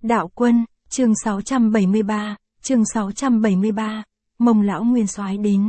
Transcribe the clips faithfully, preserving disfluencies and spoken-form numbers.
Đạo Quân, chương sáu trăm bảy mươi ba, chương sáu trăm bảy mươi ba, Mông lão nguyên soái đến.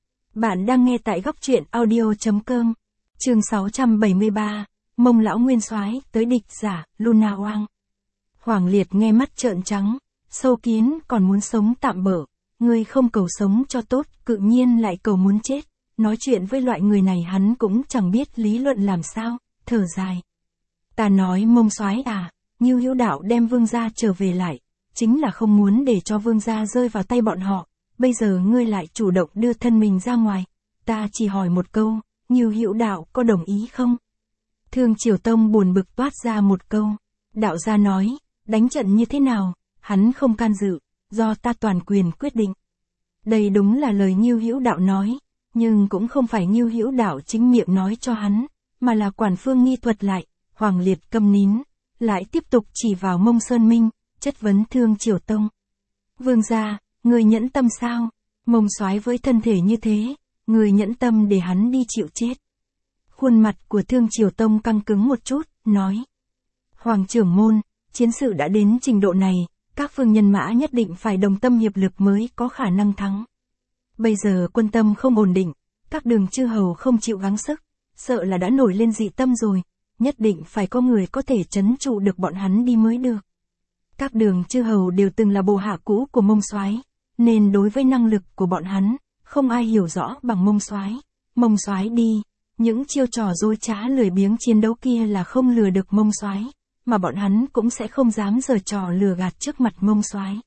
Bạn đang nghe tại góc truyện audio chấm com. Chương sáu trăm bảy mươi ba, Mông lão nguyên soái tới địch giả, Luna Oang. Hoàng Liệt nghe mắt trợn trắng, sâu kín còn muốn sống tạm bỡ, ngươi không cầu sống cho tốt, cự nhiên lại cầu muốn chết. Nói chuyện với loại người này hắn cũng chẳng biết lý luận làm sao, thở dài. Ta nói Mông soái à, Ngưu Hữu Đạo đem Vương gia trở về lại, chính là không muốn để cho Vương gia rơi vào tay bọn họ, bây giờ ngươi lại chủ động đưa thân mình ra ngoài, ta chỉ hỏi một câu, Ngưu Hữu Đạo có đồng ý không? Thương Triều Tông buồn bực toát ra một câu, đạo gia nói, đánh trận như thế nào, hắn không can dự, do ta toàn quyền quyết định. Đây đúng là lời Ngưu Hữu Đạo nói, nhưng cũng không phải Ngưu Hữu Đạo chính miệng nói cho hắn, mà là Quản Phương Nghi thuật lại. Hoàng Liệt câm nín, lại tiếp tục chỉ vào Mông Sơn Minh, chất vấn Thương Triều Tông. Vương gia, người nhẫn tâm sao? Mông soái với thân thể như thế, người nhẫn tâm để hắn đi chịu chết. Khuôn mặt của Thương Triều Tông căng cứng một chút, nói. Hoàng trưởng môn, chiến sự đã đến trình độ này, các phương nhân mã nhất định phải đồng tâm hiệp lực mới có khả năng thắng. Bây giờ quân tâm không ổn định, các đường chư hầu không chịu gắng sức, sợ là đã nổi lên dị tâm rồi. Nhất định phải có người có thể trấn trụ được bọn hắn đi mới được. Các đường chư hầu đều từng là bộ hạ cũ của Mông soái, nên đối với năng lực của bọn hắn, không ai hiểu rõ bằng Mông soái. Mông soái đi, những chiêu trò dối trá lười biếng chiến đấu kia là không lừa được Mông soái, mà bọn hắn cũng sẽ không dám giở trò lừa gạt trước mặt Mông soái.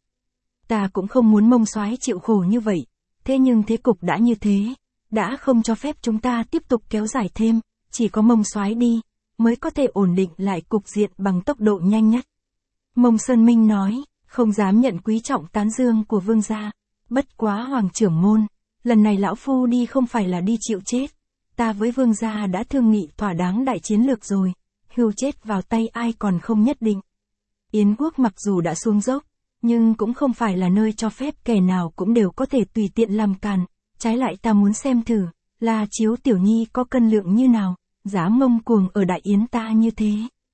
Ta cũng không muốn Mông soái chịu khổ như vậy, thế nhưng thế cục đã như thế, đã không cho phép chúng ta tiếp tục kéo dài thêm, chỉ có Mông soái đi mới có thể ổn định lại cục diện bằng tốc độ nhanh nhất. Mông Sơn Minh nói, không dám nhận quý trọng tán dương của Vương gia. Bất quá Hoàng trưởng môn, lần này lão phu đi không phải là đi chịu chết. Ta với Vương gia đã thương nghị thỏa đáng đại chiến lược rồi, hưu chết vào tay ai còn không nhất định. Yến quốc mặc dù đã xuống dốc, nhưng cũng không phải là nơi cho phép kẻ nào cũng đều có thể tùy tiện làm càn. Trái lại ta muốn xem thử, là Chiếu Tiểu Nhi có cân lượng như nào. Dám ngông cuồng ở Đại Yến ta như thế.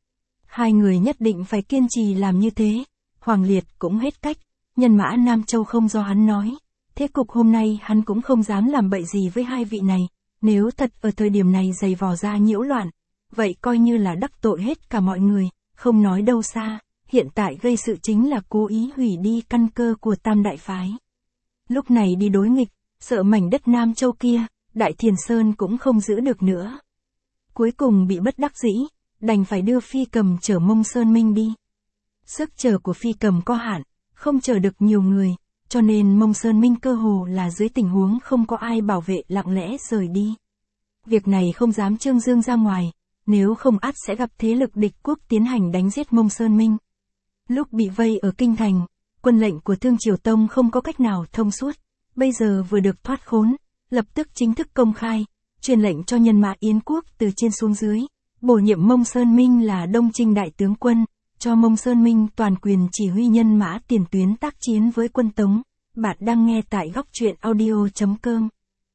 Hai người nhất định phải kiên trì làm như thế. Hoàng Liệt cũng hết cách, nhân mã Nam Châu không do hắn nói. Thế cục hôm nay hắn cũng không dám làm bậy gì với hai vị này. Nếu thật ở thời điểm này giày vò ra nhiễu loạn, vậy coi như là đắc tội hết cả mọi người, không nói đâu xa. Hiện tại gây sự chính là cố ý hủy đi căn cơ của Tam Đại Phái. Lúc này đi đối nghịch, sợ mảnh đất Nam Châu kia, Đại Thiền Sơn cũng không giữ được nữa. Cuối cùng bị bất đắc dĩ, đành phải đưa Phi Cầm chở Mông Sơn Minh đi. Sức chở của Phi Cầm có hạn, không chở được nhiều người, cho nên Mông Sơn Minh cơ hồ là dưới tình huống không có ai bảo vệ lặng lẽ rời đi. Việc này không dám trương dương ra ngoài, nếu không ắt sẽ gặp thế lực địch quốc tiến hành đánh giết Mông Sơn Minh. Lúc bị vây ở Kinh Thành, quân lệnh của Thương Triều Tông không có cách nào thông suốt, bây giờ vừa được thoát khốn, lập tức chính thức công khai. Truyền lệnh cho nhân mã Yến quốc từ trên xuống dưới, bổ nhiệm Mông Sơn Minh là Đông Trinh đại tướng quân, cho Mông Sơn Minh toàn quyền chỉ huy nhân mã tiền tuyến tác chiến với quân Tống. Bạn đang nghe tại góc truyện audio chấm com.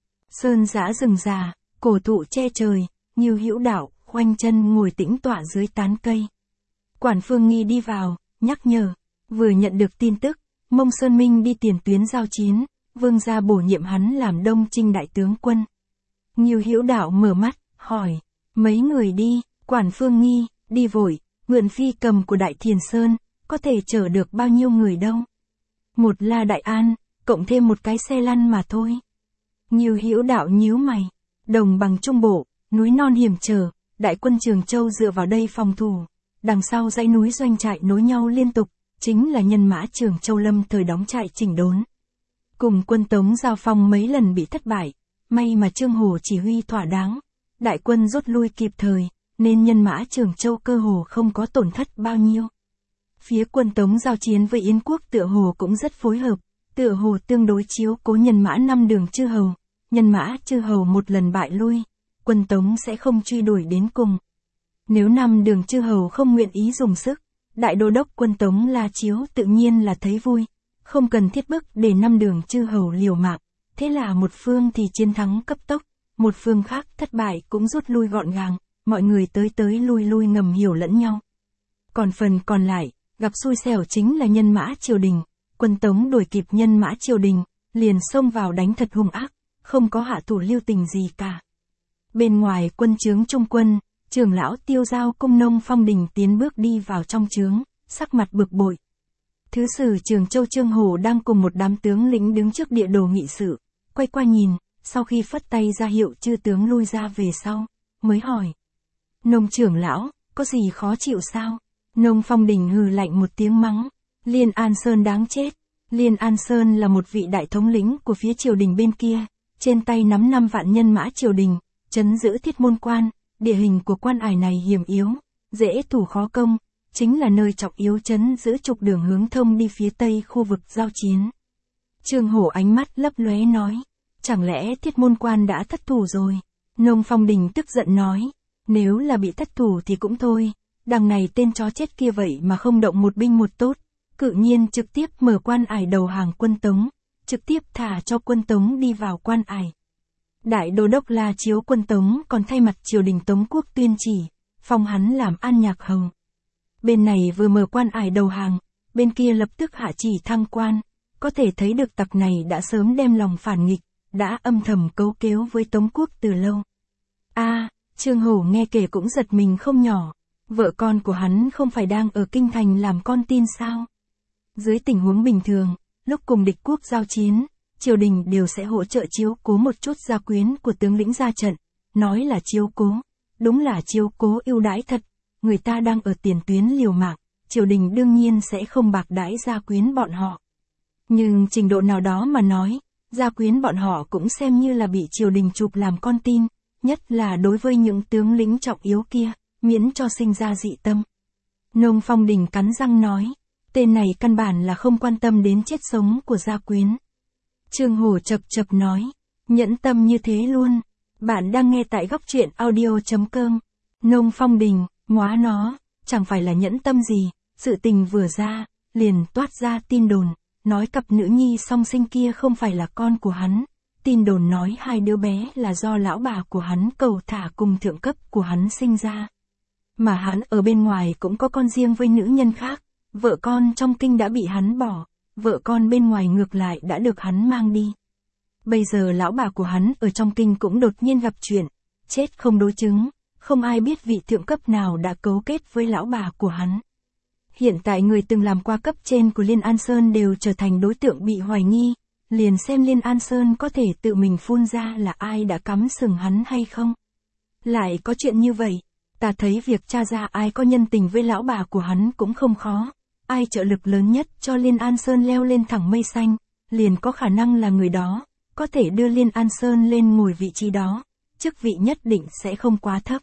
Sơn giã rừng già, cổ thụ che trời, Ngưu Hữu Đạo khoanh chân ngồi tĩnh tọa dưới tán cây. Quản Phương Nghi đi vào, nhắc nhở, vừa nhận được tin tức, Mông Sơn Minh đi tiền tuyến giao chiến, Vương gia bổ nhiệm hắn làm Đông Trinh đại tướng quân. Ngưu Hữu Đạo mở mắt, hỏi, mấy người đi? Quản Phương Nghi, đi vội, mượn Phi Cầm của Đại Thiền Sơn, có thể chở được bao nhiêu người đâu? Một la Đại An, cộng thêm một cái xe lăn mà thôi. Ngưu Hữu Đạo nhíu mày, đồng bằng Trung Bộ, núi non hiểm trở, đại quân Trường Châu dựa vào đây phòng thủ, đằng sau dãy núi doanh trại nối nhau liên tục, chính là nhân mã Trường Châu Lâm thời đóng trại chỉnh đốn. Cùng quân Tống giao phong mấy lần bị thất bại. May mà Trương Hổ chỉ huy thỏa đáng, đại quân rút lui kịp thời, nên nhân mã Trường Châu cơ hồ không có tổn thất bao nhiêu. Phía quân Tống giao chiến với Yến quốc tựa hồ cũng rất phối hợp, tựa hồ tương đối chiếu cố nhân mã năm đường chư hầu, nhân mã chư hầu một lần bại lui, quân Tống sẽ không truy đuổi đến cùng. Nếu năm đường chư hầu không nguyện ý dùng sức, đại đô đốc quân Tống La Chiếu tự nhiên là thấy vui, không cần thiết bức để năm đường chư hầu liều mạng. Thế là một phương thì chiến thắng cấp tốc, một phương khác thất bại cũng rút lui gọn gàng, mọi người tới tới lui lui ngầm hiểu lẫn nhau. Còn phần còn lại, gặp xui xẻo chính là nhân mã triều đình, quân Tống đuổi kịp nhân mã triều đình, liền xông vào đánh thật hung ác, không có hạ thủ lưu tình gì cả. Bên ngoài quân trướng trung quân, trưởng lão Tiêu Giao cùng Nông Phong Đình tiến bước đi vào trong trướng, sắc mặt bực bội. Thứ sử Trường Châu Trương Hổ đang cùng một đám tướng lĩnh đứng trước địa đồ nghị sự, quay qua nhìn, sau khi phất tay ra hiệu chư tướng lui ra về sau, mới hỏi. Nông trưởng lão, có gì khó chịu sao? Nông Phong Đình hừ lạnh một tiếng mắng. Liên An Sơn đáng chết. Liên An Sơn là một vị đại thống lĩnh của phía triều đình bên kia, trên tay nắm năm vạn nhân mã triều đình, trấn giữ Thiết Môn Quan, địa hình của quan ải này hiểm yếu, dễ thủ khó công, chính là nơi trọng yếu trấn giữ trục đường hướng thông đi phía tây khu vực giao chiến. Trương Hổ ánh mắt lấp lóe nói, chẳng lẽ Thiết Môn Quan đã thất thủ rồi? Nông Phong Đình tức giận nói, nếu là bị thất thủ thì cũng thôi, đằng này tên chó chết kia vậy mà không động một binh một tốt, cự nhiên trực tiếp mở quan ải đầu hàng quân Tống, trực tiếp thả cho quân Tống đi vào quan ải. Đại đô đốc La Chiếu quân Tống còn thay mặt triều đình Tống quốc tuyên chỉ, phong hắn làm An Nhạc Hầu. Bên này vừa mở quan ải đầu hàng, bên kia lập tức hạ chỉ thăng quan, có thể thấy được tặc này đã sớm đem lòng phản nghịch, đã âm thầm cấu kéo với Tống quốc từ lâu. A, à, Trương Hổ nghe kể cũng giật mình không nhỏ, vợ con của hắn không phải đang ở kinh thành làm con tin sao? Dưới tình huống bình thường, lúc cùng địch quốc giao chiến, triều đình đều sẽ hỗ trợ chiếu cố một chút gia quyến của tướng lĩnh ra trận, nói là chiếu cố, đúng là chiếu cố ưu đãi thật, người ta đang ở tiền tuyến liều mạng, triều đình đương nhiên sẽ không bạc đãi gia quyến bọn họ. Nhưng trình độ nào đó mà nói, gia quyến bọn họ cũng xem như là bị triều đình chụp làm con tin, nhất là đối với những tướng lĩnh trọng yếu kia, miễn cho sinh ra dị tâm. Nông Phong Đình cắn răng nói, tên này căn bản là không quan tâm đến chết sống của gia quyến. Trương Hổ chập chập nói, nhẫn tâm như thế luôn. Bạn đang nghe tại góc truyện audio chấm com. Nông Phong Đình, móa nó, chẳng phải là nhẫn tâm gì, sự tình vừa ra, liền toát ra tin đồn, nói cặp nữ nhi song sinh kia không phải là con của hắn. Tin đồn nói hai đứa bé là do lão bà của hắn cầu thả cùng thượng cấp của hắn sinh ra. Mà hắn ở bên ngoài cũng có con riêng với nữ nhân khác, vợ con trong kinh đã bị hắn bỏ, vợ con bên ngoài ngược lại đã được hắn mang đi. Bây giờ lão bà của hắn ở trong kinh cũng đột nhiên gặp chuyện, chết không đối chứng, không ai biết vị thượng cấp nào đã cấu kết với lão bà của hắn. Hiện tại người từng làm qua cấp trên của Liên An Sơn đều trở thành đối tượng bị hoài nghi, liền xem Liên An Sơn có thể tự mình phun ra là ai đã cắm sừng hắn hay không. Lại có chuyện như vậy, ta thấy việc tra ra ai có nhân tình với lão bà của hắn cũng không khó, ai trợ lực lớn nhất cho Liên An Sơn leo lên thẳng mây xanh, liền có khả năng là người đó, có thể đưa Liên An Sơn lên ngồi vị trí đó, chức vị nhất định sẽ không quá thấp.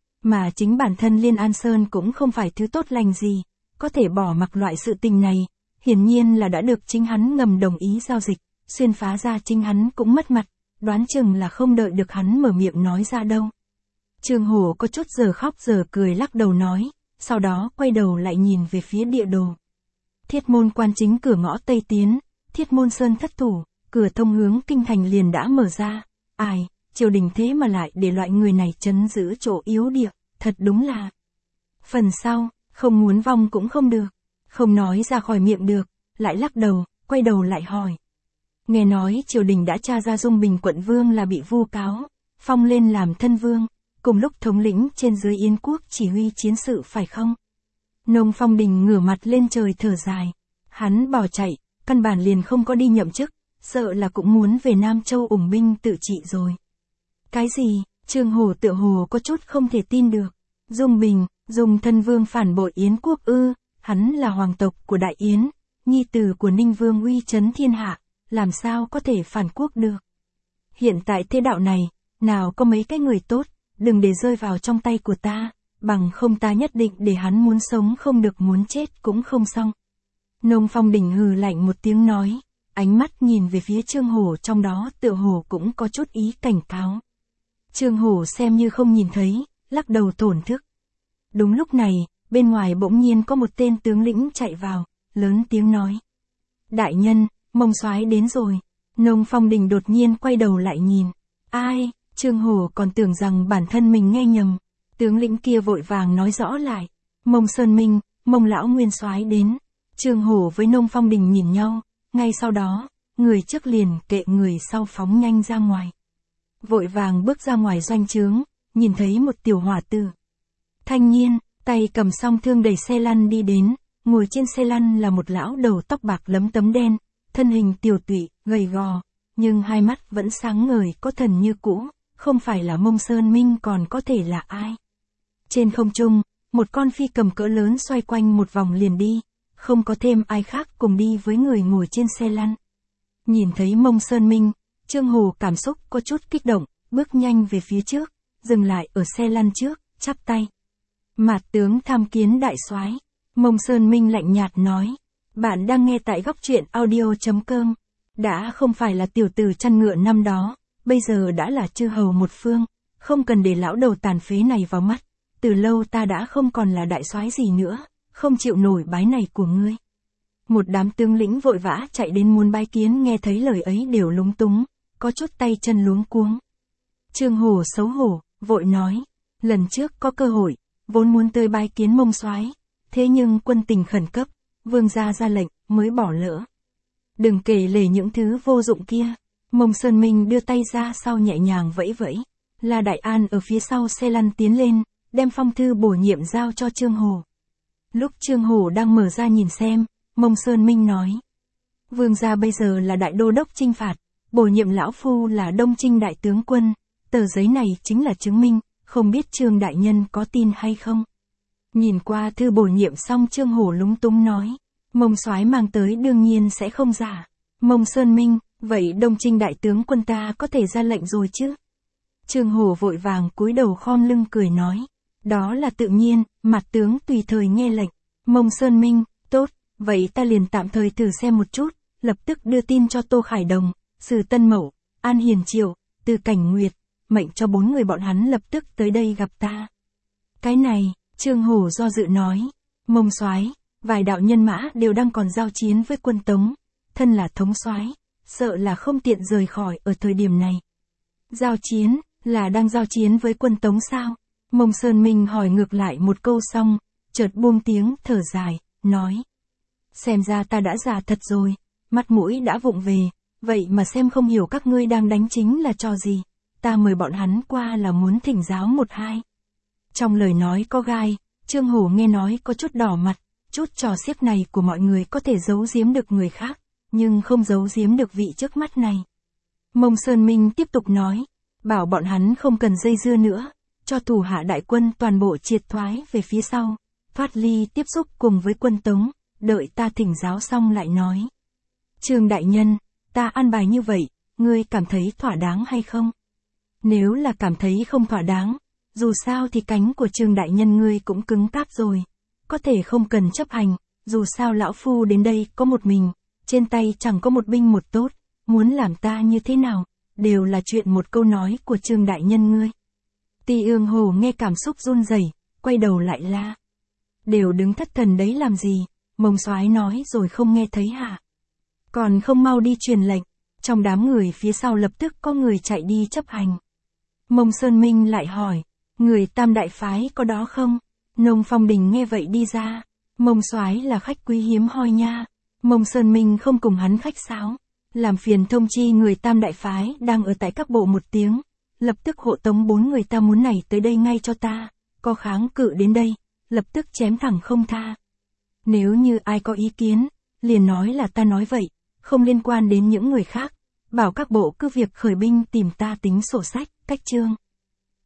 Mà chính bản thân Liên An Sơn cũng không phải thứ tốt lành gì, có thể bỏ mặc loại sự tình này, hiển nhiên là đã được chính hắn ngầm đồng ý giao dịch, xuyên phá ra chính hắn cũng mất mặt, đoán chừng là không đợi được hắn mở miệng nói ra đâu. Trương Hổ có chút giờ khóc giờ cười lắc đầu nói, sau đó quay đầu lại nhìn về phía địa đồ. Thiết Môn Quan chính cửa ngõ Tây tiến, Thiết Môn Sơn thất thủ, cửa thông hướng kinh thành liền đã mở ra. Ai, triều đình thế mà lại để loại người này trấn giữ chỗ yếu địa, thật đúng là. Phần sau, không muốn vong cũng không được, không nói ra khỏi miệng được, lại lắc đầu, quay đầu lại hỏi. Nghe nói triều đình đã tra ra Dung Bình quận vương là bị vu cáo, phong lên làm thân vương, cùng lúc thống lĩnh trên dưới Yến quốc chỉ huy chiến sự phải không? Nông Phong Đình ngửa mặt lên trời thở dài, hắn bỏ chạy, căn bản liền không có đi nhậm chức, sợ là cũng muốn về Nam Châu ủng binh tự trị rồi. Cái gì? Trương Hổ tựa hồ có chút không thể tin được. Dung Bình, Dung thân vương phản bội Yến quốc ư? Hắn là hoàng tộc của Đại Yến, nhi tử của Ninh Vương uy chấn thiên hạ, làm sao có thể phản quốc được? Hiện tại thế đạo này, nào có mấy cái người tốt, đừng để rơi vào trong tay của ta, bằng không ta nhất định để hắn muốn sống không được muốn chết cũng không xong. Nông Phong Đình hừ lạnh một tiếng nói, ánh mắt nhìn về phía Trương Hổ trong đó tựa hồ cũng có chút ý cảnh cáo. Trương Hổ xem như không nhìn thấy, lắc đầu thổn thức. Đúng lúc này, bên ngoài bỗng nhiên có một tên tướng lĩnh chạy vào, lớn tiếng nói. Đại nhân, Mông soái đến rồi. Nông Phong Đình đột nhiên quay đầu lại nhìn. Ai? Trương Hổ còn tưởng rằng bản thân mình nghe nhầm. Tướng lĩnh kia vội vàng nói rõ lại. Mông Sơn Minh, Mông lão nguyên soái đến. Trương Hổ với Nông Phong Đình nhìn nhau, ngay sau đó, người trước liền kệ người sau phóng nhanh ra ngoài. Vội vàng bước ra ngoài doanh trướng, nhìn thấy một tiểu hỏa tử. Thanh niên, tay cầm song thương đẩy xe lăn đi đến, ngồi trên xe lăn là một lão đầu tóc bạc lấm tấm đen, thân hình tiểu tụy, gầy gò, nhưng hai mắt vẫn sáng ngời có thần như cũ, không phải là Mông Sơn Minh còn có thể là ai. Trên không trung, một con phi cầm cỡ lớn xoay quanh một vòng liền đi, không có thêm ai khác cùng đi với người ngồi trên xe lăn. Nhìn thấy Mông Sơn Minh, Trương Hổ cảm xúc có chút kích động, bước nhanh về phía trước, dừng lại ở xe lăn trước, chắp tay. Mạt tướng tham kiến đại soái. Mông Sơn Minh lạnh nhạt nói, bạn đang nghe tại góc truyện audio chấm com. Đã không phải là tiểu tử chăn ngựa năm đó, bây giờ đã là chư hầu một phương, không cần để lão đầu tàn phế này vào mắt. Từ lâu ta đã không còn là đại soái gì nữa, không chịu nổi bái này của ngươi. Một đám tướng lĩnh vội vã chạy đến muốn bái kiến, nghe thấy lời ấy đều lúng túng, có chút tay chân luống cuống. Trương Hổ xấu hổ, vội nói, lần trước có cơ hội, vốn muốn tới bái kiến Mông soái, thế nhưng quân tình khẩn cấp, vương gia ra lệnh, mới bỏ lỡ. Đừng kể lể những thứ vô dụng kia. Mông Sơn Minh đưa tay ra sau nhẹ nhàng vẫy vẫy, là Đại An ở phía sau xe lăn tiến lên, đem phong thư bổ nhiệm giao cho Trương Hổ. Lúc Trương Hổ đang mở ra nhìn xem, Mông Sơn Minh nói, vương gia bây giờ là đại đô đốc chinh phạt, bổ nhiệm lão phu là Đông Trinh đại tướng quân, tờ giấy này chính là chứng minh, không biết Trương đại nhân có tin hay không. Nhìn qua thư bổ nhiệm xong, Trương Hổ lúng túng nói, Mông soái mang tới đương nhiên sẽ không giả. Mông Sơn Minh, vậy Đông Trinh đại tướng quân ta có thể ra lệnh rồi chứ? Trương Hổ vội vàng cúi đầu khom lưng cười nói, đó là tự nhiên, mặt tướng tùy thời nghe lệnh. Mông Sơn Minh, tốt, vậy ta liền tạm thời thử xem một chút, lập tức đưa tin cho Tô Khải Đồng, Sử Tân Mậu, An Hiền Triệu, Từ Cảnh Nguyệt, mệnh cho bốn người bọn hắn lập tức tới đây gặp ta. Cái này, Trương Hổ do dự nói, Mông soái, vài đạo nhân mã đều đang còn giao chiến với quân Tống, thân là thống soái, sợ là không tiện rời khỏi ở thời điểm này. Giao chiến, là đang giao chiến với quân Tống sao? Mông Sơn Minh hỏi ngược lại một câu xong, chợt buông tiếng thở dài, nói, xem ra ta đã già thật rồi, mắt mũi đã vụng về, vậy mà xem không hiểu các ngươi đang đánh chính là trò gì, ta mời bọn hắn qua là muốn thỉnh giáo một hai. Trong lời nói có gai, Trương Hổ nghe nói có chút đỏ mặt, chút trò xiếc này của mọi người có thể giấu giếm được người khác, nhưng không giấu giếm được vị trước mắt này. Mông Sơn Minh tiếp tục nói, bảo bọn hắn không cần dây dưa nữa, cho thủ hạ đại quân toàn bộ triệt thoái về phía sau, thoát ly tiếp xúc cùng với quân Tống, đợi ta thỉnh giáo xong lại nói. Trương đại nhân, ta an bài như vậy, ngươi cảm thấy thỏa đáng hay không? Nếu là cảm thấy không thỏa đáng, dù sao thì cánh của Trương đại nhân ngươi cũng cứng cáp rồi, có thể không cần chấp hành, dù sao lão phu đến đây có một mình, trên tay chẳng có một binh một tốt, muốn làm ta như thế nào, đều là chuyện một câu nói của Trương đại nhân ngươi. Ti Ương Hồ nghe cảm xúc run rẩy, quay đầu lại la. Đều đứng thất thần đấy làm gì, Mông soái nói rồi không nghe thấy hả? Còn không mau đi truyền lệnh. Trong đám người phía sau lập tức có người chạy đi chấp hành. Mông Sơn Minh lại hỏi, người Tam đại phái có đó không? Nông Phong Đình nghe vậy đi ra, Mông soái là khách quý hiếm hoi nha. Mông Sơn Minh không cùng hắn khách sáo, làm phiền thông chi người Tam đại phái đang ở tại các bộ một tiếng, lập tức hộ tống bốn người ta muốn này tới đây ngay cho ta, có kháng cự đến đây, lập tức chém thẳng không tha. Nếu như ai có ý kiến, liền nói là ta nói vậy, không liên quan đến những người khác, bảo các bộ cứ việc khởi binh tìm ta tính sổ sách, cách chương.